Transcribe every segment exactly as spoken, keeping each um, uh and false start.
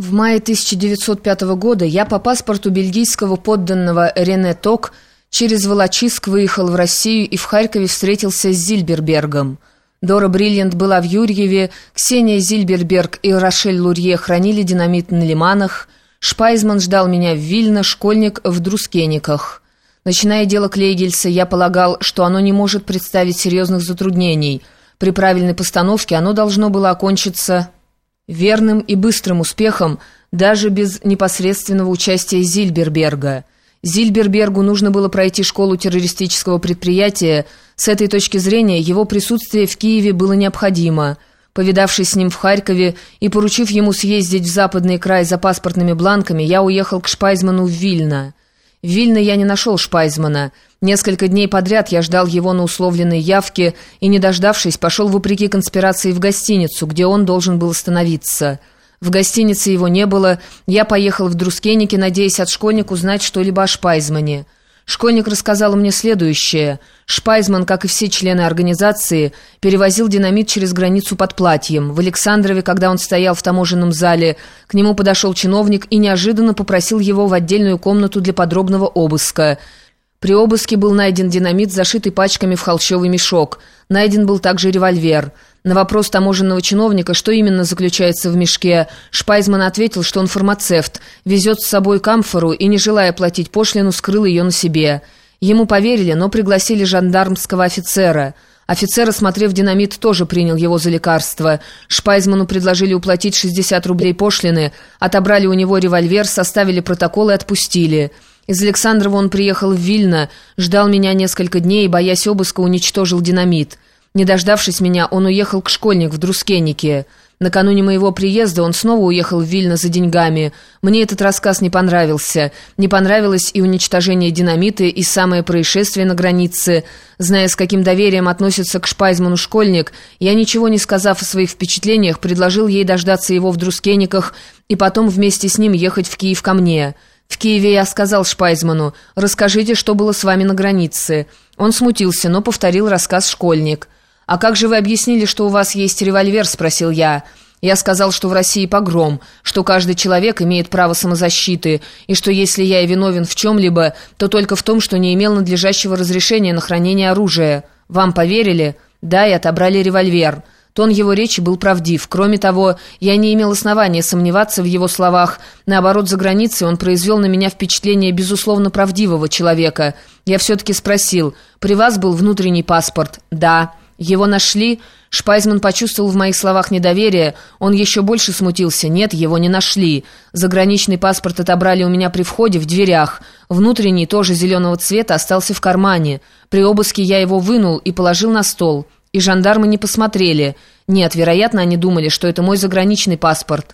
В мае тысяча девятьсот пятого года я по паспорту бельгийского подданного Рене Ток через Волочиск выехал в Россию и в Харькове встретился с Зильбербергом. Дора Бриллиант была в Юрьеве, Ксения Зильберберг и Рошель Лурье хранили динамит на лиманах, Шпайзман ждал меня в Вильно, Школьник в Друскениках. Начиная дело Клейгельса, я полагал, что оно не может представить серьезных затруднений. При правильной постановке оно должно было окончиться верным и быстрым успехом, даже без непосредственного участия Зильберберга. Зильбербергу нужно было пройти школу террористического предприятия. С этой точки зрения его присутствие в Киеве было необходимо. Повидавшись с ним в Харькове и поручив ему съездить в западный край за паспортными бланками, я уехал к Шпайзману в Вильно. В Вильно я не нашел Шпайзмана. Несколько дней подряд я ждал его на условленной явке и, не дождавшись, пошел вопреки конспирации в гостиницу, где он должен был остановиться. В гостинице его не было, я поехал в Друскеники, надеясь от Школьника узнать что-либо о Шпайзмане. Школьник рассказал мне следующее. Шпайзман, как и все члены организации, перевозил динамит через границу под Платьем. В Александрове, когда он стоял в таможенном зале, к нему подошел чиновник и неожиданно попросил его в отдельную комнату для подробного обыска. При обыске был найден динамит, зашитый пачками в холщовый мешок. Найден был также револьвер. На вопрос таможенного чиновника, что именно заключается в мешке, Шпайзман ответил, что он фармацевт, везет с собой камфору и, не желая платить пошлину, скрыл ее на себе. Ему поверили, но пригласили жандармского офицера. Офицер, осмотрев динамит, тоже принял его за лекарство. Шпайзману предложили уплатить шестьдесят рублей пошлины, отобрали у него револьвер, составили протокол и отпустили. Из Александрова он приехал в Вильно, ждал меня несколько дней и, боясь обыска, уничтожил динамит. Не дождавшись меня, он уехал к Школьник в Друскеники. Накануне моего приезда он снова уехал в Вильно за деньгами. Мне этот рассказ не понравился. Не понравилось и уничтожение динамита, и самое происшествие на границе. Зная, с каким доверием относится к Шпайзману Школьник, я, ничего не сказав о своих впечатлениях, предложил ей дождаться его в Друскениках и потом вместе с ним ехать в Киев ко мне. В Киеве я сказал Шпайзману: «Расскажите, что было с вами на границе». Он смутился, но повторил рассказ Школьник. «А как же вы объяснили, что у вас есть револьвер?» — спросил я. Я сказал, что в России погром, что каждый человек имеет право самозащиты, и что если я и виновен в чем-либо, то только в том, что не имел надлежащего разрешения на хранение оружия. Вам поверили? Да, и отобрали револьвер. Тон его речи был правдив. Кроме того, я не имел основания сомневаться в его словах. Наоборот, за границей он произвел на меня впечатление безусловно правдивого человека. Я все-таки спросил: «При вас был внутренний паспорт?» «Да». «Его нашли?» Шпайзман почувствовал в моих словах недоверие. Он еще больше смутился. «Нет, его не нашли. Заграничный паспорт отобрали у меня при входе в дверях. Внутренний, тоже зеленого цвета, остался в кармане. При обыске я его вынул и положил на стол. И жандармы не посмотрели. Нет, вероятно, они думали, что это мой заграничный паспорт».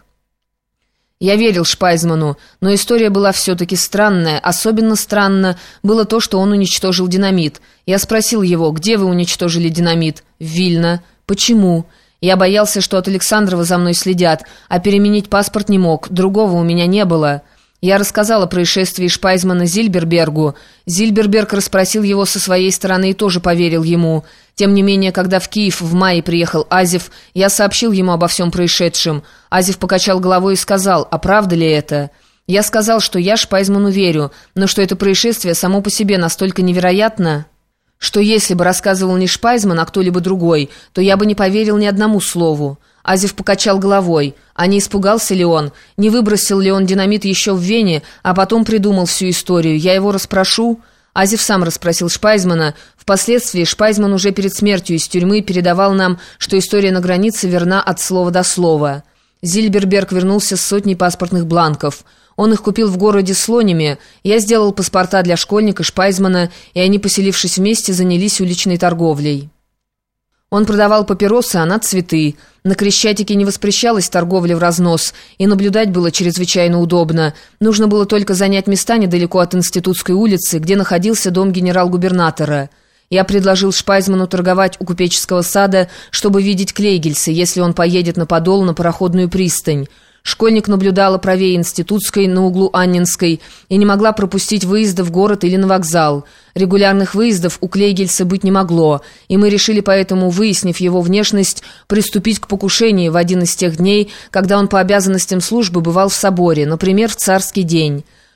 Я верил Шпайзману, но история была все-таки странная. Особенно странно было то, что он уничтожил динамит. Я спросил его: «Где вы уничтожили динамит?» «В Вильно». «Почему?» Я боялся, что от Александрова за мной следят, а переменить паспорт не мог, другого у меня не было. Я рассказал о происшествии Шпайзмана Зильбербергу. Зильберберг расспросил его со своей стороны и тоже поверил ему. Тем не менее, когда в Киев в мае приехал Азев, я сообщил ему обо всем происшедшем. Азев покачал головой и сказал: «А правда ли это?» Я сказал, что я Шпайзману верю, но что это происшествие само по себе настолько невероятно, что если бы рассказывал не Шпайзман, а кто-либо другой, то я бы не поверил ни одному слову. Азев покачал головой. А не испугался ли он? Не выбросил ли он динамит еще в Вене, а потом придумал всю историю? Я его расспрошу?» Азев сам расспросил Шпайзмана. Впоследствии Шпайзман уже перед смертью из тюрьмы передавал нам, что история на границе верна от слова до слова. Зильберберг вернулся с сотней паспортных бланков. Он их купил в городе Слониме. Я сделал паспорта для Школьника, Шпайзмана, и они, поселившись вместе, занялись уличной торговлей. Он продавал папиросы, она цветы. На Крещатике не воспрещалась торговля в разнос, и наблюдать было чрезвычайно удобно. Нужно было только занять места недалеко от Институтской улицы, где находился дом генерал-губернатора. Я предложил Шпайзману торговать у купеческого сада, чтобы видеть Клейгельса, если он поедет на Подол на пароходную пристань. Школьник наблюдала правее Институтской на углу Анненской и не могла пропустить выезда в город или на вокзал. Регулярных выездов у Клейгельса быть не могло, и мы решили поэтому, выяснив его внешность, приступить к покушению в один из тех дней, когда он по обязанностям службы бывал в соборе, например, в царский день.